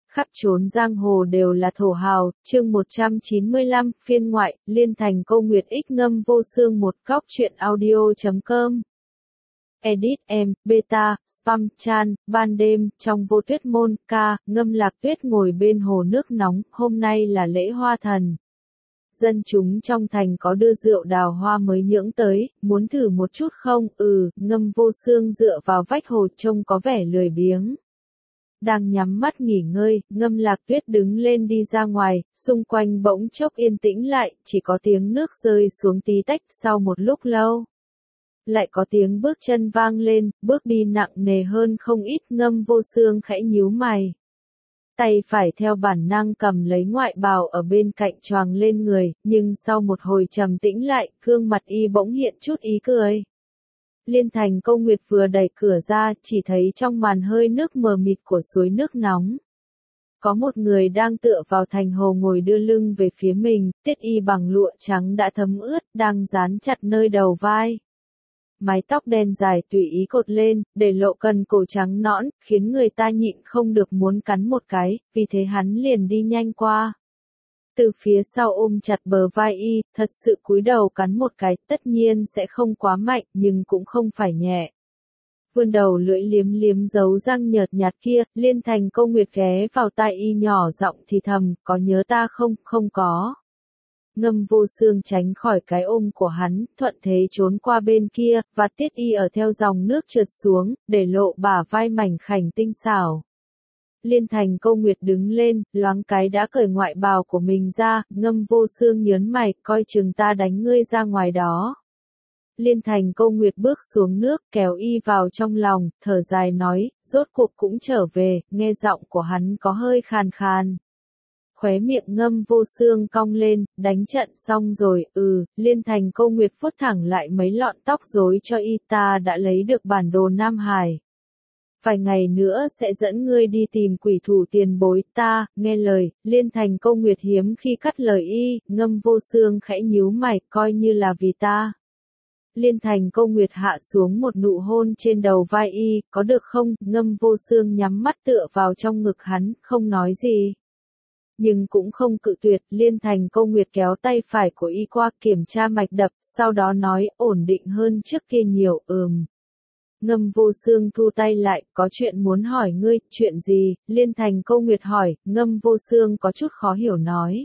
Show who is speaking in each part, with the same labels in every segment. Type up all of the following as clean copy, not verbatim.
Speaker 1: Khắp chốn giang hồ đều là thổ hào, chương 195, phiên ngoại, Liên Thành Câu Nguyệt X ngâm vô xương một góc truyện audio.com. Edit em, beta, spam chan, ban đêm, trong vô tuyết môn, ca, ngâm lạc tuyết ngồi bên hồ nước nóng, hôm nay là lễ hoa thần. Dân chúng trong thành có đưa rượu đào hoa mới nhưỡng tới, muốn thử một chút không? Ngâm vô xương dựa vào vách hồ trông có vẻ lười biếng. Đang nhắm mắt nghỉ ngơi, ngâm lạc tuyết đứng lên đi ra ngoài, xung quanh bỗng chốc yên tĩnh lại, chỉ có tiếng nước rơi xuống tí tách sau một lúc lâu. Lại có tiếng bước chân vang lên, bước đi nặng nề hơn không ít, ngâm vô xương khẽ nhíu mày. Tay phải theo bản năng cầm lấy ngoại bào ở bên cạnh choàng lên người, nhưng sau một hồi trầm tĩnh lại, gương mặt y bỗng hiện chút ý cười. Liên Thành Câu Nguyệt vừa đẩy cửa ra, chỉ thấy trong màn hơi nước mờ mịt của suối nước nóng. Có một người đang tựa vào thành hồ ngồi đưa lưng về phía mình, tiết y bằng lụa trắng đã thấm ướt, đang dán chặt nơi đầu vai. Mái tóc đen dài tùy ý cột lên, để lộ cần cổ trắng nõn, khiến người ta nhịn không được muốn cắn một cái, vì thế hắn liền đi nhanh qua. Từ phía sau ôm chặt bờ vai y, thật sự cúi đầu cắn một cái, tất nhiên sẽ không quá mạnh, nhưng cũng không phải nhẹ. Vươn đầu lưỡi liếm liếm dấu răng nhợt nhạt kia, Liên Thành Câu Nguyệt ghé vào tai y nhỏ giọng thì thầm, có nhớ ta không? Không có. Ngâm vô xương tránh khỏi cái ôm của hắn, thuận thế trốn qua bên kia, và tiết y ở theo dòng nước trượt xuống, để lộ bả vai mảnh khảnh tinh xảo. Liên Thành Câu Nguyệt đứng lên, loáng cái đã cởi ngoại bào của mình ra, ngâm vô xương nhớn mày, coi chừng ta đánh ngươi ra ngoài đó. Liên Thành Câu Nguyệt bước xuống nước, kéo y vào trong lòng, thở dài nói, rốt cuộc cũng trở về, nghe giọng của hắn có hơi khàn khàn. Khóe miệng ngâm vô xương cong lên, đánh trận xong rồi, Liên Thành Câu Nguyệt vuốt thẳng lại mấy lọn tóc rối cho y, ta đã lấy được bản đồ Nam Hải. Vài ngày nữa sẽ dẫn ngươi đi tìm quỷ thủ tiền bối, ta, nghe lời, Liên Thành Câu Nguyệt hiếm khi cắt lời y, ngâm vô xương khẽ nhíu mày, coi như là vì ta. Liên Thành Câu Nguyệt hạ xuống một nụ hôn trên đầu vai y, có được không? Ngâm vô xương nhắm mắt tựa vào trong ngực hắn, không nói gì. Nhưng cũng không cự tuyệt, Liên Thành Câu Nguyệt kéo tay phải của y qua kiểm tra mạch đập, sau đó nói, ổn định hơn trước kia nhiều, Ngâm vô xương thu tay lại, có chuyện muốn hỏi ngươi, chuyện gì? Liên Thành Câu Nguyệt hỏi, ngâm vô xương có chút khó hiểu nói.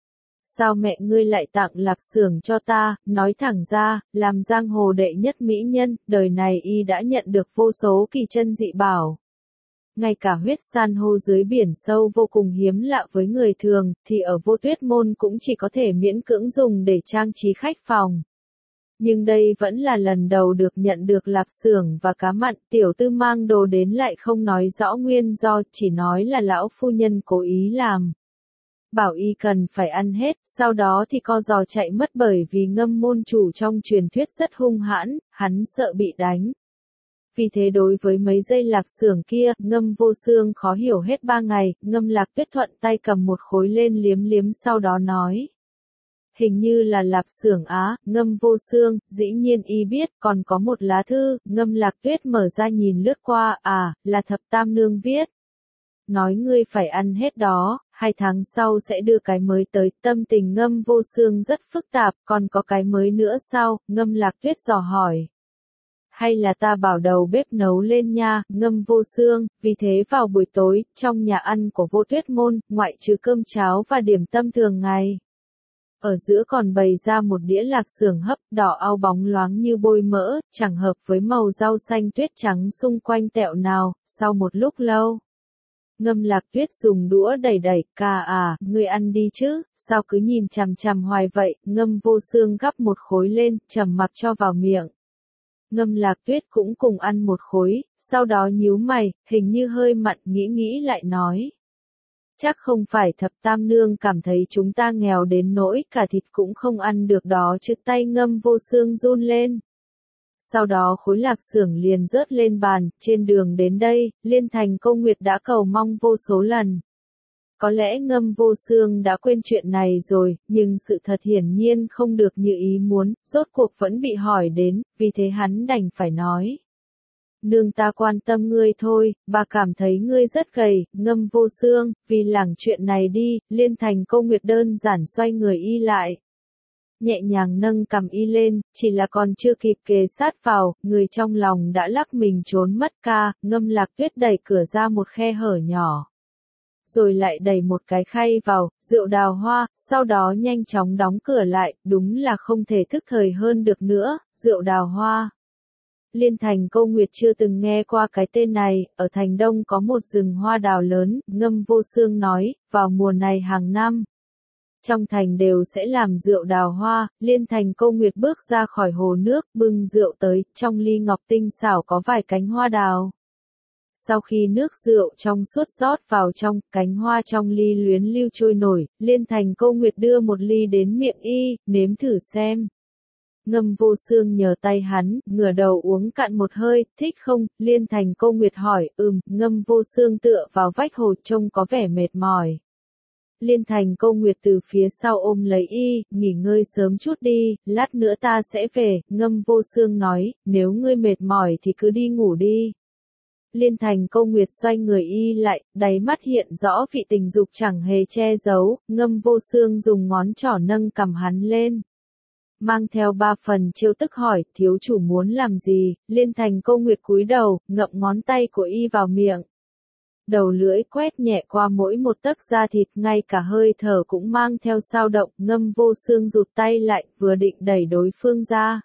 Speaker 1: Sao mẹ ngươi lại tặng Lạp Xưởng cho ta, nói thẳng ra, làm giang hồ đệ nhất mỹ nhân, đời này y đã nhận được vô số kỳ chân dị bảo. Ngay cả huyết san hô dưới biển sâu vô cùng hiếm lạ với người thường, thì ở vô tuyết môn cũng chỉ có thể miễn cưỡng dùng để trang trí khách phòng. Nhưng đây vẫn là lần đầu được nhận được Lạp Xưởng và cá mặn, tiểu tư mang đồ đến lại không nói rõ nguyên do, chỉ nói là lão phu nhân cố ý làm. Bảo y cần phải ăn hết, sau đó thì co giò chạy mất bởi vì ngâm môn chủ trong truyền thuyết rất hung hãn, hắn sợ bị đánh. Vì thế đối với mấy dây Lạp Xưởng kia, ngâm vô xương khó hiểu hết 3 ngày, ngâm Lạc Tuyết thuận tay cầm một khối lên liếm liếm sau đó nói. Hình như là Lạp Xưởng á, ngâm vô xương, dĩ nhiên y biết, còn có một lá thư, ngâm Lạc Tuyết mở ra nhìn lướt qua, là Thập Tam Nương viết. Nói ngươi phải ăn hết đó, 2 tháng sau sẽ đưa cái mới tới, tâm tình ngâm vô xương rất phức tạp, còn có cái mới nữa sao, ngâm Lạc Tuyết dò hỏi. Hay là ta bảo đầu bếp nấu lên nha, ngâm vô xương, vì thế vào buổi tối, trong nhà ăn của vô tuyết môn, ngoại trừ cơm cháo và điểm tâm thường ngày. Ở giữa còn bày ra một đĩa Lạp Xưởng hấp, đỏ au bóng loáng như bôi mỡ, chẳng hợp với màu rau xanh tuyết trắng xung quanh tẹo nào, sau một lúc lâu. Ngâm Lạc Tuyết dùng đũa đẩy đẩy, ngươi ăn đi chứ, sao cứ nhìn chằm chằm hoài vậy, ngâm vô xương gắp một khối lên, trầm mặc cho vào miệng. Ngâm Lạc Tuyết cũng cùng ăn một khối, sau đó nhíu mày, hình như hơi mặn, nghĩ lại nói. Chắc không phải Thập Tam Nương cảm thấy chúng ta nghèo đến nỗi cả thịt cũng không ăn được đó chứ, tay ngâm vô xương run lên. Sau đó khối Lạp Xưởng liền rớt lên bàn, trên đường đến đây, Liên Thành Câu Nguyệt đã cầu mong vô số lần. Có lẽ ngâm vô xương đã quên chuyện này rồi, nhưng sự thật hiển nhiên không được như ý muốn, rốt cuộc vẫn bị hỏi đến, vì thế hắn đành phải nói. Nương ta quan tâm ngươi thôi, bà cảm thấy ngươi rất gầy, Ngâm Vô Xương, vì làng chuyện này đi, Liên Thành Câu Nguyệt đơn giản xoay người y lại. Nhẹ nhàng nâng cầm y lên, chỉ là còn chưa kịp kề sát vào, người trong lòng đã lắc mình trốn mất ca, Ngâm Lạc Tuyết đẩy cửa ra một khe hở nhỏ. Rồi lại đẩy một cái khay vào, rượu đào hoa, sau đó nhanh chóng đóng cửa lại, đúng là không thể thức thời hơn được nữa, rượu đào hoa. Liên Thành Câu Nguyệt chưa từng nghe qua cái tên này, ở thành Đông có một rừng hoa đào lớn, Ngâm Vô Xương nói, vào mùa này hàng năm. Trong thành đều sẽ làm rượu đào hoa, Liên Thành Câu Nguyệt bước ra khỏi hồ nước, bưng rượu tới, trong ly ngọc tinh xảo có vài cánh hoa đào. Sau khi nước rượu trong suốt rót vào trong, cánh hoa trong ly luyến lưu trôi nổi, Liên Thành Câu Nguyệt đưa một ly đến miệng y, nếm thử xem. Ngâm Vô Xương nhờ tay hắn, ngửa đầu uống cạn một hơi, thích không? Liên Thành Câu Nguyệt hỏi, Ngâm Vô Xương tựa vào vách hồ trông có vẻ mệt mỏi. Liên Thành Câu Nguyệt từ phía sau ôm lấy y, nghỉ ngơi sớm chút đi, lát nữa ta sẽ về, Ngâm Vô Xương nói, nếu ngươi mệt mỏi thì cứ đi ngủ đi. Liên Thành Câu Nguyệt xoay người y lại, đáy mắt hiện rõ vị tình dục chẳng hề che giấu, Ngâm Vô Xương dùng ngón trỏ nâng cầm hắn lên. Mang theo ba phần trêu tức hỏi, thiếu chủ muốn làm gì? Liên Thành Câu Nguyệt cúi đầu, ngậm ngón tay của y vào miệng. Đầu lưỡi quét nhẹ qua mỗi một tấc da thịt, ngay cả hơi thở cũng mang theo dao động, Ngâm Vô Xương rụt tay lại, vừa định đẩy đối phương ra.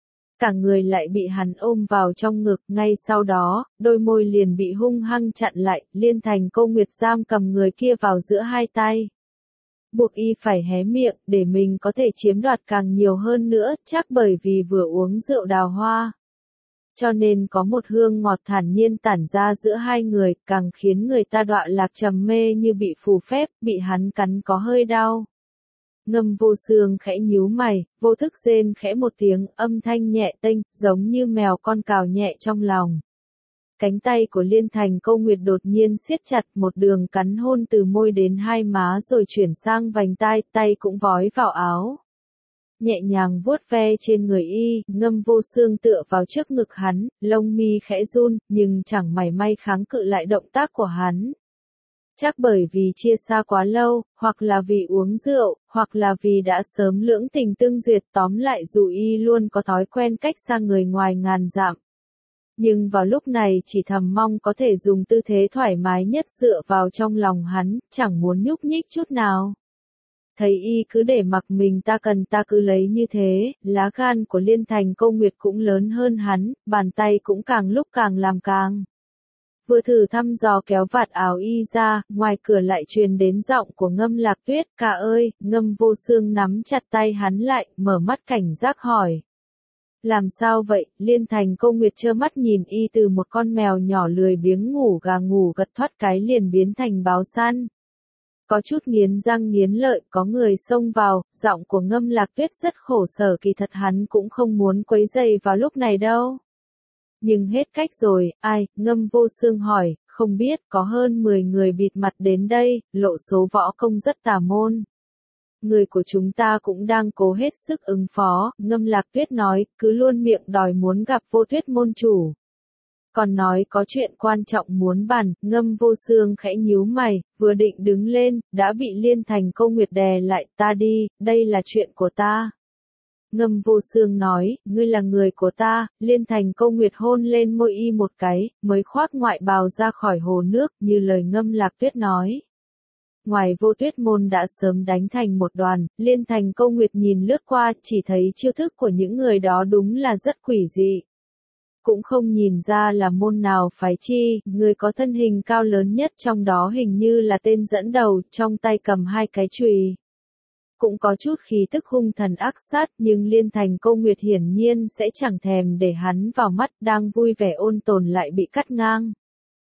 Speaker 1: Cả người lại bị hắn ôm vào trong ngực, ngay sau đó, đôi môi liền bị hung hăng chặn lại, Liên Thành Câu Nguyệt giam cầm người kia vào giữa hai tay. Buộc y phải hé miệng, để mình có thể chiếm đoạt càng nhiều hơn nữa, chắc bởi vì vừa uống rượu đào hoa. Cho nên có một hương ngọt thản nhiên tản ra giữa hai người, càng khiến người ta đọa lạc trầm mê như bị phù phép, bị hắn cắn có hơi đau. Ngâm Vô Xương khẽ nhíu mày, vô thức rên khẽ một tiếng, âm thanh nhẹ tênh, giống như mèo con cào nhẹ trong lòng. Cánh tay của Liên Thành Câu Nguyệt đột nhiên siết chặt, một đường cắn hôn từ môi đến hai má rồi chuyển sang vành tai, tay cũng vói vào áo. Nhẹ nhàng vuốt ve trên người y, Ngâm Vô Xương tựa vào trước ngực hắn, lông mi khẽ run, nhưng chẳng mảy may kháng cự lại động tác của hắn. Chắc bởi vì chia xa quá lâu, hoặc là vì uống rượu, hoặc là vì đã sớm lưỡng tình tương duyệt, tóm lại dù y luôn có thói quen cách xa người ngoài ngàn dặm. Nhưng vào lúc này chỉ thầm mong có thể dùng tư thế thoải mái nhất dựa vào trong lòng hắn, chẳng muốn nhúc nhích chút nào. Thấy y cứ để mặc mình ta cần ta cứ lấy như thế, lá gan của Liên Thành Câu Nguyệt cũng lớn hơn hắn, bàn tay cũng càng lúc càng làm càng. Vừa thử thăm dò kéo vạt áo y ra, ngoài cửa lại truyền đến giọng của Ngâm Lạc Tuyết, ca ơi, Ngâm Vô Xương nắm chặt tay hắn lại, mở mắt cảnh giác hỏi. Làm sao vậy? Liên Thành Câu Nguyệt trơ mắt nhìn y từ một con mèo nhỏ lười biếng ngủ gà ngủ gật thoát cái liền biến thành báo săn. Có chút nghiến răng nghiến lợi, có người xông vào, giọng của Ngâm Lạc Tuyết rất khổ sở, kỳ thật hắn cũng không muốn quấy rầy vào lúc này đâu. Nhưng hết cách rồi, ai? Ngâm Vô Xương hỏi, không biết, có hơn 10 người bịt mặt đến đây, lộ số võ công rất tà môn. Người của chúng ta cũng đang cố hết sức ứng phó, Ngâm Lạc Tuyết nói, cứ luôn miệng đòi muốn gặp Vô Tuyết môn chủ. Còn nói có chuyện quan trọng muốn bàn, Ngâm Vô Xương khẽ nhíu mày, vừa định đứng lên, đã bị Liên Thành Câu Nguyệt đè lại, ta đi, đây là chuyện của ta. Ngâm Vô Xương nói, ngươi là người của ta, Liên Thành Câu Nguyệt hôn lên môi y một cái, mới khoác ngoại bào ra khỏi hồ nước, như lời Ngâm Lạc Tuyết nói. Ngoài Vô Tuyết môn đã sớm đánh thành một đoàn, Liên Thành Câu Nguyệt nhìn lướt qua, chỉ thấy chiêu thức của những người đó đúng là rất quỷ dị. Cũng không nhìn ra là môn nào phái chi, người có thân hình cao lớn nhất trong đó hình như là tên dẫn đầu, trong tay cầm hai cái chùy. Cũng có chút khí tức hung thần ác sát, nhưng Liên Thành Câu Nguyệt hiển nhiên sẽ chẳng thèm để hắn vào mắt, đang vui vẻ ôn tồn lại bị cắt ngang.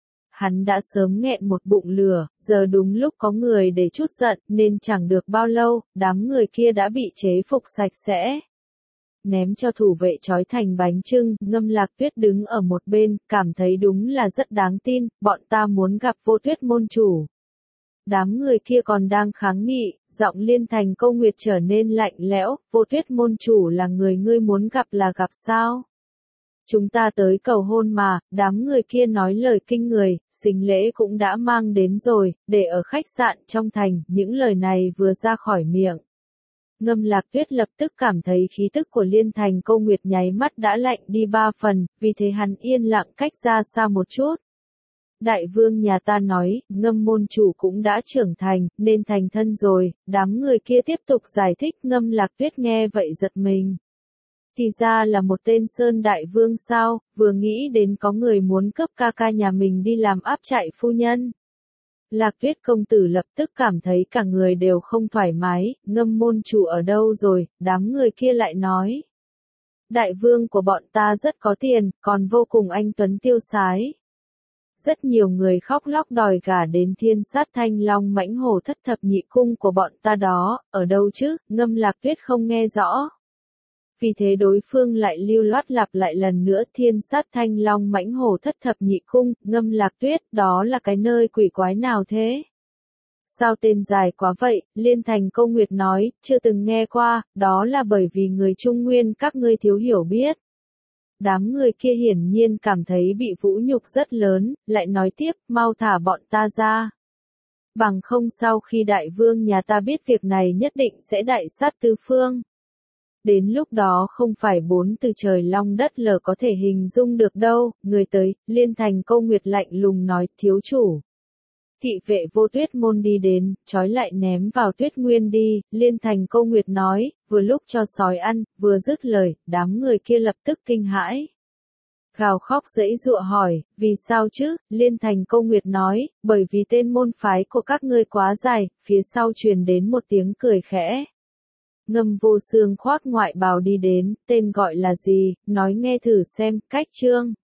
Speaker 1: Hắn đã sớm nghẹn một bụng lửa, giờ đúng lúc có người để chút giận, nên chẳng được bao lâu, đám người kia đã bị chế phục sạch sẽ. Ném cho thủ vệ trói thành bánh chưng, Ngâm Lạc Tuyết đứng ở một bên, cảm thấy đúng là rất đáng tin, bọn ta muốn gặp Vô Tuyết môn chủ. Đám người kia còn đang kháng nghị, giọng Liên Thành Câu Nguyệt trở nên lạnh lẽo, Vô Tuyết môn chủ là người ngươi muốn gặp là gặp sao? Chúng ta tới cầu hôn mà, đám người kia nói lời kinh người, sính lễ cũng đã mang đến rồi, để ở khách sạn trong thành, những lời này vừa ra khỏi miệng. Ngâm Lạc Tuyết lập tức cảm thấy khí tức của Liên Thành Câu Nguyệt nháy mắt đã lạnh đi 3 phần, vì thế hắn yên lặng cách ra xa một chút. Đại vương nhà ta nói, Ngâm môn chủ cũng đã trưởng thành, nên thành thân rồi, đám người kia tiếp tục giải thích. Ngâm Lạc Tuyết nghe vậy giật mình. Thì ra là một tên Sơn Đại Vương sao, vừa nghĩ đến có người muốn cướp ca ca nhà mình đi làm áp trại phu nhân. Lạc Tuyết công tử lập tức cảm thấy cả người đều không thoải mái, Ngâm môn chủ ở đâu rồi, đám người kia lại nói. Đại vương của bọn ta rất có tiền, còn vô cùng anh tuấn tiêu sái. Rất nhiều người khóc lóc đòi gả đến Thiên Sát Thanh Long Mãnh Hổ Thất Thập Nhị cung của bọn ta đó, ở đâu chứ, Ngâm Lạc Tuyết không nghe rõ. Vì thế đối phương lại lưu loát lặp lại lần nữa Thiên Sát Thanh Long Mãnh Hổ Thất Thập Nhị cung. Ngâm Lạc Tuyết, đó là cái nơi quỷ quái nào thế? Sao tên dài quá vậy? Liên Thành Câu Nguyệt nói, chưa từng nghe qua, đó là bởi vì người Trung Nguyên các ngươi thiếu hiểu biết. Đám người kia hiển nhiên cảm thấy bị vũ nhục rất lớn, lại nói tiếp, mau thả bọn ta ra. Bằng không sau khi đại vương nhà ta biết việc này nhất định sẽ đại sát tứ phương. Đến lúc đó không phải 4 từ trời long đất lở có thể hình dung được đâu. Người tới, Liên Thành Câu Nguyệt lạnh lùng nói, thiếu chủ. Thị vệ Vô Tuyết môn đi đến, trói lại ném vào Tuyết Nguyên đi. Liên Thành Câu Nguyệt nói, vừa lúc cho sói ăn, vừa dứt lời, đám người kia lập tức kinh hãi. Gào khóc giãy giụa hỏi, vì sao chứ? Liên Thành Câu Nguyệt nói, bởi vì tên môn phái của các ngươi quá dài. Phía sau truyền đến một tiếng cười khẽ. Ngâm Vô Xương khoác ngoại bào đi đến, tên gọi là gì, nói nghe thử xem. Cách chương